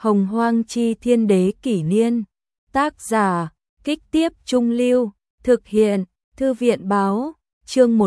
Hồng Hoang Chi Thiên Đế Kỷ Niên. Tác giả, Kích Tiếp Trung Lưu. Thực hiện, Thư viện Báo. Chương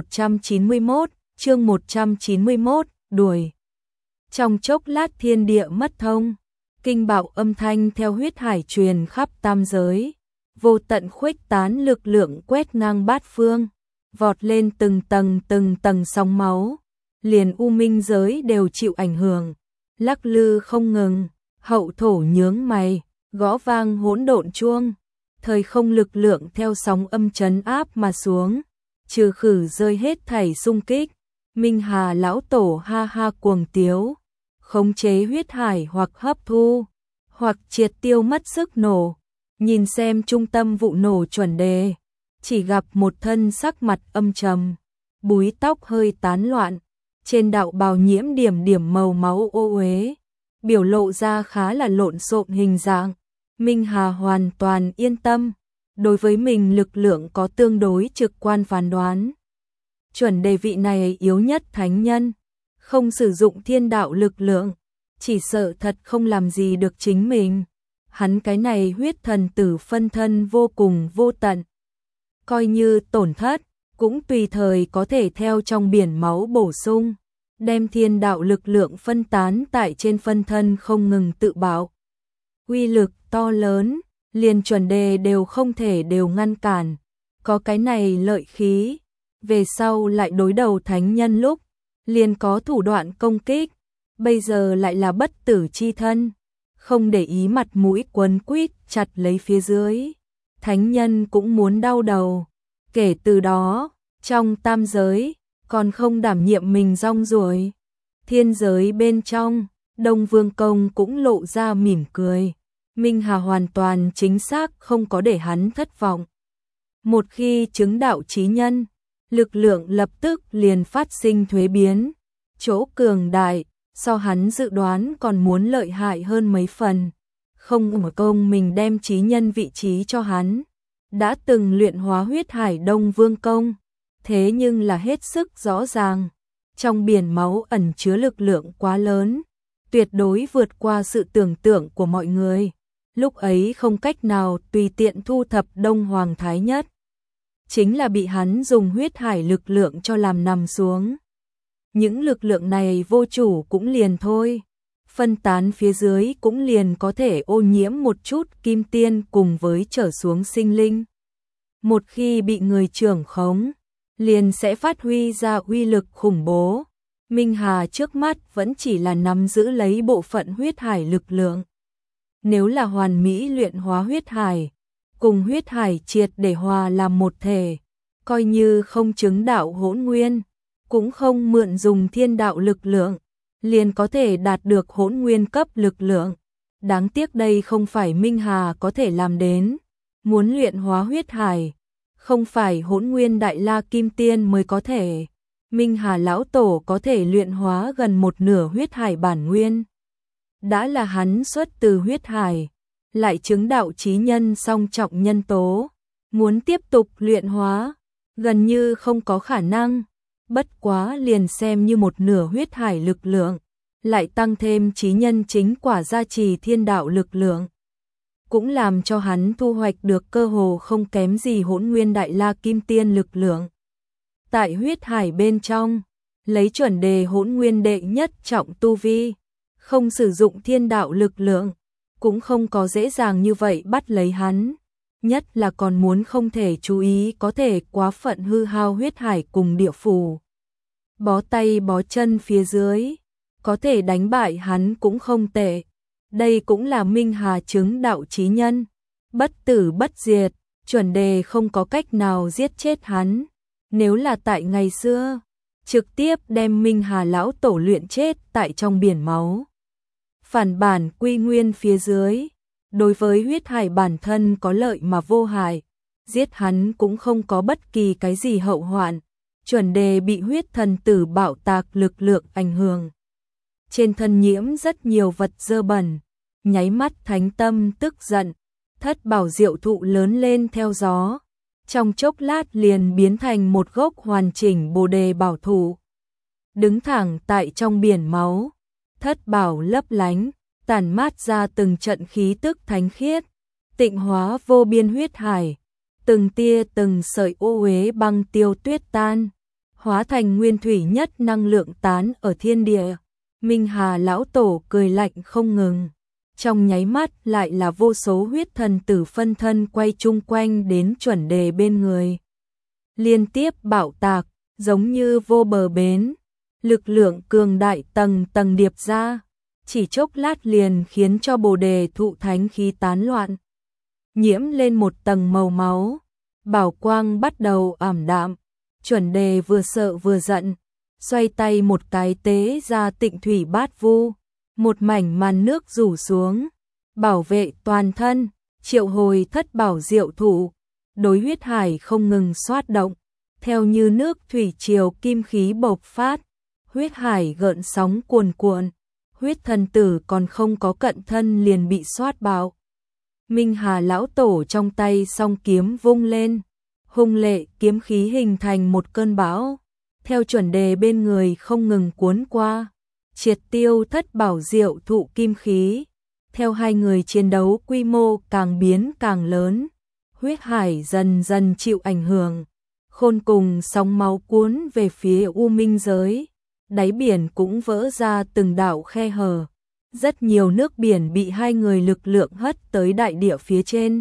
191, đuổi. Trong chốc lát thiên địa mất thông, kinh bạo âm thanh theo huyết hải truyền khắp tam giới, vô tận khuếch tán lực lượng quét ngang bát phương, vọt lên từng tầng sóng máu, liền u minh giới đều chịu ảnh hưởng, lắc lư không ngừng, hậu thổ nhướng mày, gõ vang hỗn độn chuông, thời không lực lượng theo sóng âm trấn áp mà xuống, trừ khử rơi hết thảy xung kích. Minh Hà lão tổ ha ha cuồng tiếu, khống chế huyết hải hoặc hấp thu, hoặc triệt tiêu mất sức nổ, nhìn xem trung tâm vụ nổ chuẩn đề, chỉ gặp một thân sắc mặt âm trầm, búi tóc hơi tán loạn, trên đạo bào nhiễm điểm màu máu ô uế, biểu lộ ra khá là lộn xộn hình dạng. Minh Hà hoàn toàn yên tâm, đối với mình lực lượng có tương đối trực quan phán đoán. Chuẩn đề vị này yếu nhất thánh nhân, không sử dụng thiên đạo lực lượng, chỉ sợ thật không làm gì được chính mình. Hắn cái này huyết thần tử phân thân vô cùng vô tận. Coi như tổn thất, cũng tùy thời có thể theo trong biển máu bổ sung, đem thiên đạo lực lượng phân tán tại trên phân thân không ngừng tự bạo. Uy lực to lớn, liền chuẩn đề đều không thể đều ngăn cản. Có cái này lợi khí, về sau lại đối đầu thánh nhân lúc, liền có thủ đoạn công kích, bây giờ lại là bất tử chi thân, không để ý mặt mũi quấn quýt chặt lấy phía dưới. Thánh nhân cũng muốn đau đầu, kể từ đó, trong tam giới, còn không đảm nhiệm mình rong ruổi. Thiên giới bên trong, Đông Vương Công cũng lộ ra mỉm cười, Minh Hà hoàn toàn chính xác không có để hắn thất vọng. Một khi chứng đạo chí nhân, lực lượng lập tức liền phát sinh thuế biến, chỗ cường đại, so hắn dự đoán còn muốn lợi hại hơn mấy phần. Không một công mình đem chí nhân vị trí cho hắn, đã từng luyện hóa huyết hải Đông Vương Công, thế nhưng là hết sức rõ ràng, trong biển máu ẩn chứa lực lượng quá lớn, tuyệt đối vượt qua sự tưởng tượng của mọi người, lúc ấy không cách nào tùy tiện thu thập Đông Hoàng Thái Nhất. Chính là bị hắn dùng huyết hải lực lượng cho làm nằm xuống. Những lực lượng này vô chủ cũng liền thôi, phân tán phía dưới cũng liền có thể ô nhiễm một chút kim tiên cùng với trở xuống sinh linh. Một khi bị người trưởng khống, liền sẽ phát huy ra uy lực khủng bố. Minh Hà trước mắt vẫn chỉ là nắm giữ lấy bộ phận huyết hải lực lượng. Nếu là hoàn mỹ luyện hóa huyết hải, cùng huyết hải triệt để hòa làm một thể, coi như không chứng đạo hỗn nguyên, cũng không mượn dùng thiên đạo lực lượng, liền có thể đạt được hỗn nguyên cấp lực lượng. Đáng tiếc đây không phải Minh Hà có thể làm đến, muốn luyện hóa huyết hải, không phải hỗn nguyên đại la kim tiên mới có thể. Minh Hà lão tổ có thể luyện hóa gần một nửa huyết hải bản nguyên. Đã là hắn xuất từ huyết hải, lại chứng đạo chí nhân song trọng nhân tố, muốn tiếp tục luyện hóa, gần như không có khả năng. Bất quá liền xem như một nửa huyết hải lực lượng, lại tăng thêm chí nhân chính quả gia trì thiên đạo lực lượng, cũng làm cho hắn thu hoạch được cơ hồ không kém gì hỗn nguyên đại la kim tiên lực lượng. Tại huyết hải bên trong, lấy chuẩn đề hỗn nguyên đệ nhất trọng tu vi, không sử dụng thiên đạo lực lượng, cũng không có dễ dàng như vậy bắt lấy hắn. Nhất là còn muốn không thể chú ý có thể quá phận hư hao huyết hải cùng địa phủ. Bó tay bó chân phía dưới, có thể đánh bại hắn cũng không tệ. Đây cũng là Minh Hà chứng đạo chí nhân, bất tử bất diệt, chuẩn đề không có cách nào giết chết hắn. Nếu là tại ngày xưa, trực tiếp đem Minh Hà lão tổ luyện chết tại trong biển máu. Phản bản quy nguyên phía dưới, đối với huyết hải bản thân có lợi mà vô hại, giết hắn cũng không có bất kỳ cái gì hậu hoạn. Chuẩn đề bị huyết thần tử bạo tạc lực lượng ảnh hưởng, trên thân nhiễm rất nhiều vật dơ bẩn, nháy mắt thánh tâm tức giận, thất bảo diệu thụ lớn lên theo gió, trong chốc lát liền biến thành một gốc hoàn chỉnh bồ đề bảo thụ, đứng thẳng tại trong biển máu, thất bảo lấp lánh, tản mát ra từng trận khí tức thánh khiết, tịnh hóa vô biên huyết hải, từng tia từng sợi ô uế băng tiêu tuyết tan, hóa thành nguyên thủy nhất năng lượng tán ở thiên địa. Minh Hà lão tổ cười lạnh không ngừng, trong nháy mắt lại là vô số huyết thần tử phân thân quay chung quanh đến chuẩn đề bên người. Liên tiếp bạo tạc, giống như vô bờ bến, lực lượng cường đại tầng tầng điệp ra, chỉ chốc lát liền khiến cho bồ đề thụ thánh khí tán loạn, nhiễm lên một tầng màu máu, bảo quang bắt đầu ảm đạm. Chuẩn đề vừa sợ vừa giận, xoay tay một cái tế ra Tịnh Thủy Bát Vu, một mảnh màn nước rủ xuống, bảo vệ toàn thân, triệu hồi thất bảo diệu thủ, đối huyết hải không ngừng xoát động, theo như nước thủy triều kim khí bộc phát, huyết hải gợn sóng cuồn cuộn, huyết thần tử còn không có cận thân liền bị xoát bạo. Minh Hà lão tổ trong tay song kiếm vung lên, hung lệ kiếm khí hình thành một cơn bão, theo chuẩn đề bên người không ngừng cuốn qua, triệt tiêu thất bảo diệu thụ kim khí. Theo hai người chiến đấu quy mô càng biến càng lớn, huyết hải dần dần chịu ảnh hưởng, khôn cùng sóng máu cuốn về phía U Minh giới, đáy biển cũng vỡ ra từng đạo khe hở, rất nhiều nước biển bị hai người lực lượng hất tới đại địa phía trên,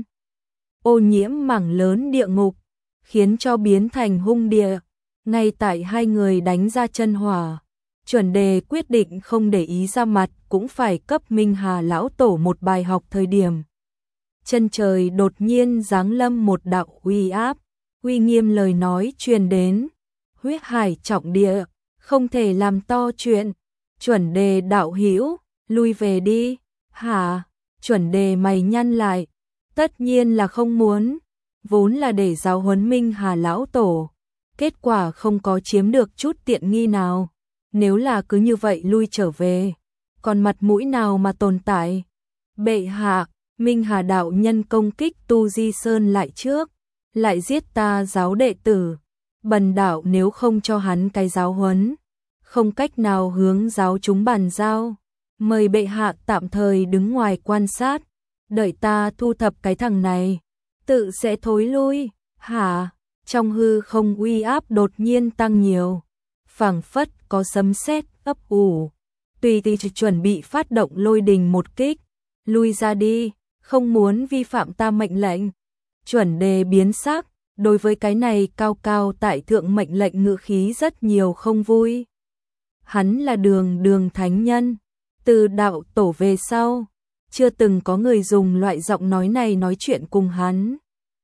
ô nhiễm mảng lớn địa ngục, khiến cho biến thành hung địa. Ngay tại hai người đánh ra chân hỏa, chuẩn đề quyết định không để ý ra mặt cũng phải cấp Minh Hà lão tổ một bài học. Thời điểm chân trời đột nhiên giáng lâm một đạo uy áp, uy nghiêm lời nói truyền đến, huyết hải trọng địa, không thể làm to chuyện, chuẩn đề đạo hữu, lui về đi. Hả? Chuẩn đề mày nhăn lại, tất nhiên là không muốn, vốn là để giáo huấn Minh Hà lão tổ, kết quả không có chiếm được chút tiện nghi nào, nếu là cứ như vậy lui trở về, còn mặt mũi nào mà tồn tại. Bệ hạ, Minh Hà đạo nhân công kích Tu Di Sơn lại trước, lại giết ta giáo đệ tử, bần đạo nếu không cho hắn cái giáo huấn, không cách nào hướng giáo chúng bàn giao, mời bệ hạ tạm thời đứng ngoài quan sát, đợi ta thu thập cái thằng này, tự sẽ thối lui. Hả? Trong hư không uy áp đột nhiên tăng nhiều, phảng phất có sấm sét ấp ủ, tùy chuẩn bị phát động lôi đình một kích, lui ra đi, không muốn vi phạm ta mệnh lệnh. Chuẩn đề biến sắc, đối với cái này cao cao tại thượng mệnh lệnh ngữ khí rất nhiều không vui. Hắn là đường thánh nhân, từ đạo tổ về sau, chưa từng có người dùng loại giọng nói này nói chuyện cùng hắn.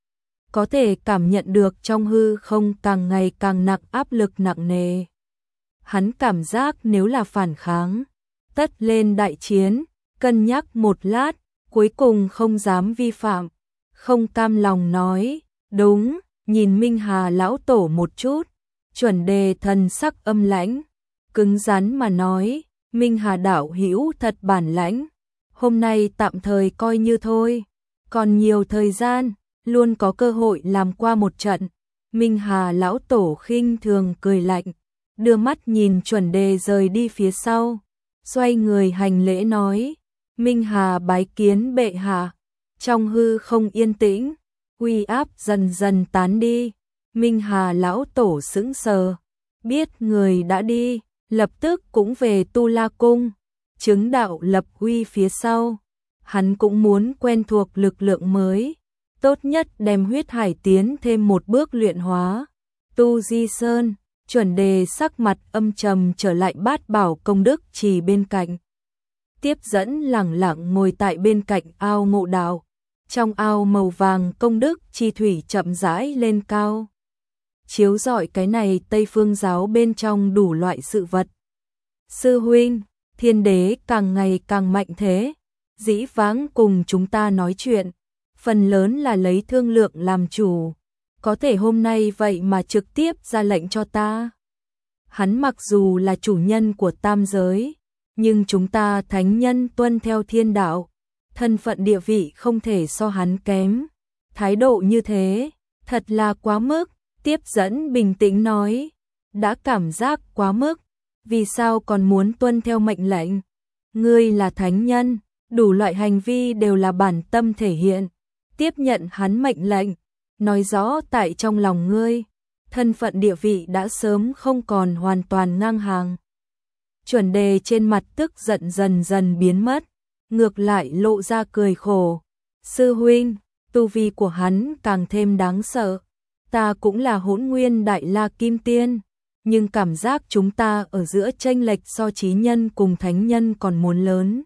Có thể cảm nhận được trong hư không càng ngày càng nặng áp lực nặng nề. Hắn cảm giác nếu là phản kháng, tất lên đại chiến, cân nhắc một lát, cuối cùng không dám vi phạm, không cam lòng nói, đúng, nhìn Minh Hà lão tổ một chút, chuẩn đề thần sắc âm lãnh, cứng rắn mà nói, Minh Hà đạo hữu thật bản lãnh, hôm nay tạm thời coi như thôi, còn nhiều thời gian, luôn có cơ hội làm qua một trận. Minh Hà lão tổ khinh thường cười lạnh, đưa mắt nhìn chuẩn đề rời đi phía sau, xoay người hành lễ nói, Minh Hà bái kiến bệ hạ. Trong hư không yên tĩnh, uy áp dần dần tán đi, Minh Hà lão tổ sững sờ, biết người đã đi, lập tức cũng về Tu La Cung, chứng đạo lập uy phía sau, hắn cũng muốn quen thuộc lực lượng mới, tốt nhất đem huyết hải tiến thêm một bước luyện hóa. Tu Di Sơn, chuẩn đề sắc mặt âm trầm trở lại Bát Bảo công đức trì bên cạnh, tiếp dẫn lẳng lặng ngồi tại bên cạnh ao ngộ đạo, trong ao màu vàng công đức chi thủy chậm rãi lên cao, chiếu rọi cái này Tây Phương giáo bên trong đủ loại sự vật. Sư huynh, thiên đế càng ngày càng mạnh thế, dĩ vãng cùng chúng ta nói chuyện, phần lớn là lấy thương lượng làm chủ, có thể hôm nay vậy mà trực tiếp ra lệnh cho ta. Hắn mặc dù là chủ nhân của tam giới, nhưng chúng ta thánh nhân tuân theo thiên đạo, thân phận địa vị không thể so hắn kém. Thái độ như thế, thật là quá mức. Tiếp dẫn bình tĩnh nói, đã cảm giác quá mức, vì sao còn muốn tuân theo mệnh lệnh? Ngươi là thánh nhân, đủ loại hành vi đều là bản tâm thể hiện, tiếp nhận hắn mệnh lệnh, nói rõ tại trong lòng ngươi, thân phận địa vị đã sớm không còn hoàn toàn ngang hàng. Chuẩn Đề trên mặt tức giận dần dần biến mất, ngược lại lộ ra cười khổ. Sư huynh, tu vi của hắn càng thêm đáng sợ. Ta cũng là Hỗn Nguyên Đại La Kim Tiên, nhưng cảm giác chúng ta ở giữa chênh lệch so chí nhân cùng thánh nhân còn muốn lớn.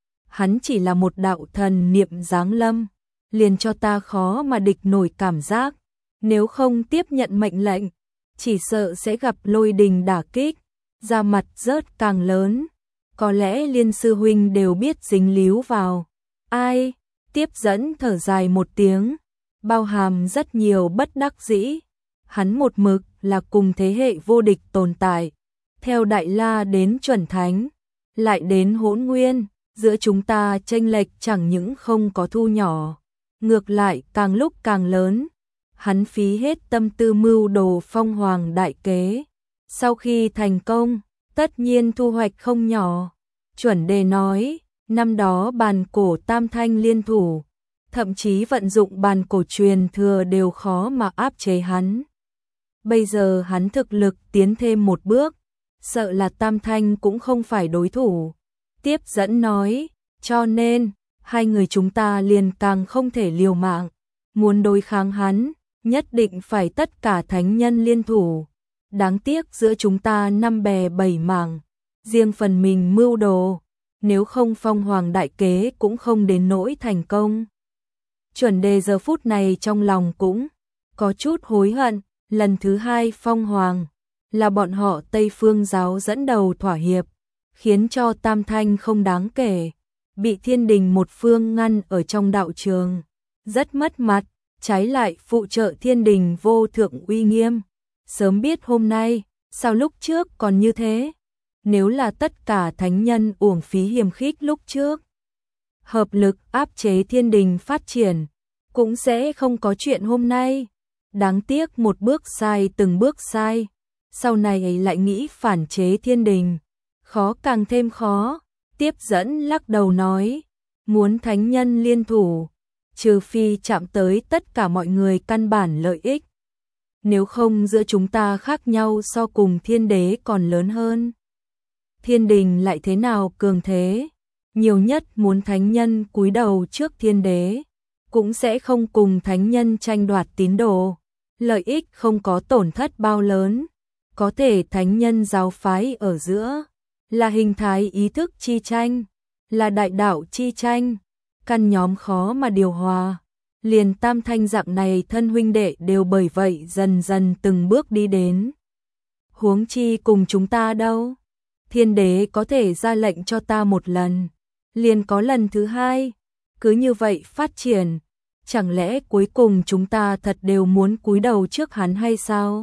Hắn chỉ là một đạo thần niệm giáng lâm, liền cho ta khó mà địch nổi cảm giác. Nếu không tiếp nhận mệnh lệnh, chỉ sợ sẽ gặp lôi đình đả kích, da mặt rớt càng lớn. Có lẽ Liên sư huynh đều biết dính líu vào. Ai? Tiếp dẫn thở dài một tiếng, bao hàm rất nhiều bất đắc dĩ. Hắn một mực là cùng thế hệ vô địch tồn tại, theo Đại La đến chuẩn thánh, lại đến Hỗn Nguyên, giữa chúng ta chênh lệch chẳng những không có thu nhỏ, ngược lại càng lúc càng lớn. Hắn phí hết tâm tư mưu đồ phong hoàng đại kế, sau khi thành công, tất nhiên thu hoạch không nhỏ. Chuẩn Đề nói, năm đó bàn cổ tam thanh liên thủ, thậm chí vận dụng bàn cổ truyền thừa đều khó mà áp chế hắn. Bây giờ hắn thực lực tiến thêm một bước, sợ là tam thanh cũng không phải đối thủ. Tiếp dẫn nói, cho nên, hai người chúng ta liền càng không thể liều mạng. Muốn đối kháng hắn, nhất định phải tất cả thánh nhân liên thủ. Đáng tiếc giữa chúng ta năm bè bảy mảng, riêng phần mình mưu đồ, nếu không phong hoàng đại kế cũng không đến nỗi thành công. Chuẩn Đề giờ phút này trong lòng cũng có chút hối hận, lần thứ hai phong hoàng là bọn họ Tây Phương giáo dẫn đầu thỏa hiệp, khiến cho tam thanh không đáng kể, bị thiên đình một phương ngăn ở trong đạo trường, rất mất mặt, trái lại phụ trợ thiên đình vô thượng uy nghiêm. Sớm biết hôm nay, sao lúc trước còn như thế? Nếu là tất cả thánh nhân uổng phí hiềm khích lúc trước, hợp lực áp chế thiên đình phát triển, cũng sẽ không có chuyện hôm nay. Đáng tiếc một bước sai từng bước sai, sau này lại nghĩ phản chế thiên đình, khó càng thêm khó. Tiếp dẫn lắc đầu nói, muốn thánh nhân liên thủ, trừ phi chạm tới tất cả mọi người căn bản lợi ích. Nếu không giữa chúng ta khác nhau so cùng thiên đế còn lớn hơn. Thiên đình lại thế nào cường thế, nhiều nhất muốn thánh nhân cúi đầu trước thiên đế, cũng sẽ không cùng thánh nhân tranh đoạt tín đồ, lợi ích không có tổn thất bao lớn. Có thể thánh nhân giáo phái ở giữa, là hình thái ý thức chi tranh, là đại đạo chi tranh, căn nhóm khó mà điều hòa. Liền tam thanh dạng này thân huynh đệ đều bởi vậy dần dần từng bước đi đến. Huống chi cùng chúng ta đâu, thiên đế có thể ra lệnh cho ta một lần, liền có lần thứ hai, cứ như vậy phát triển, chẳng lẽ cuối cùng chúng ta thật đều muốn cúi đầu trước hắn hay sao?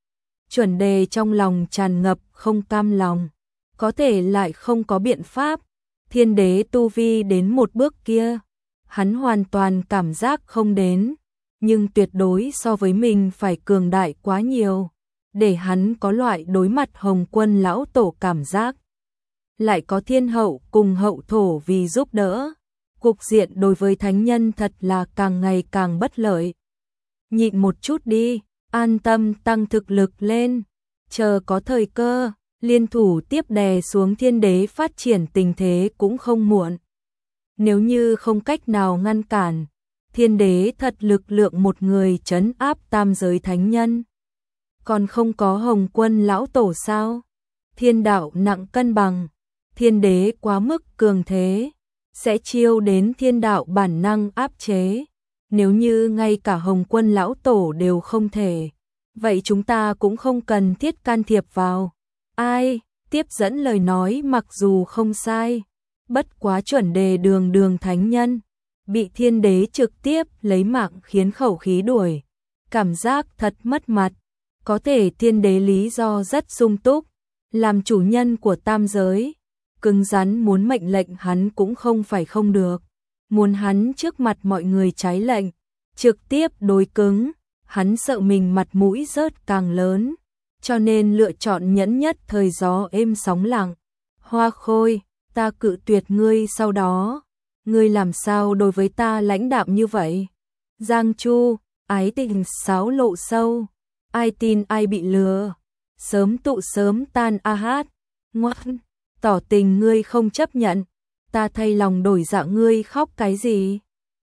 Chuẩn Đề trong lòng tràn ngập không cam lòng, có thể lại không có biện pháp. Thiên đế tu vi đến một bước kia, hắn hoàn toàn cảm giác không đến, nhưng tuyệt đối so với mình phải cường đại quá nhiều, để hắn có loại đối mặt Hồng Quân lão tổ cảm giác. Lại có thiên hậu cùng hậu thổ vì giúp đỡ, cục diện đối với thánh nhân thật là càng ngày càng bất lợi. Nhịn một chút đi, an tâm tăng thực lực lên, chờ có thời cơ, liên thủ tiếp đè xuống thiên đế phát triển tình thế cũng không muộn. Nếu như không cách nào ngăn cản, thiên đế thật lực lượng một người trấn áp tam giới thánh nhân. Còn không có Hồng Quân lão tổ sao? Thiên đạo nặng cân bằng, thiên đế quá mức cường thế, sẽ chiêu đến thiên đạo bản năng áp chế. Nếu như ngay cả Hồng Quân lão tổ đều không thể, vậy chúng ta cũng không cần thiết can thiệp vào. Ai? Tiếp dẫn lời nói mặc dù không sai, bất quá Chuẩn Đề đường đường thánh nhân, bị thiên đế trực tiếp lấy mạng khiến khẩu khí đuổi, cảm giác thật mất mặt. Có thể thiên đế lý do rất sung túc, làm chủ nhân của tam giới, cứng rắn muốn mệnh lệnh hắn cũng không phải không được, muốn hắn trước mặt mọi người trái lệnh, trực tiếp đối cứng, hắn sợ mình mặt mũi rớt càng lớn, cho nên lựa chọn nhẫn nhất thời gió êm sóng lặng. Hoa Khôi, ta cự tuyệt ngươi sau đó, ngươi làm sao đối với ta lãnh đạm như vậy? Giang Chu, ái tình sáo lộ sâu, ai tin ai bị lừa, sớm tụ sớm tan a hát, ngoan, tỏ tình ngươi không chấp nhận, ta thay lòng đổi dạ ngươi khóc cái gì?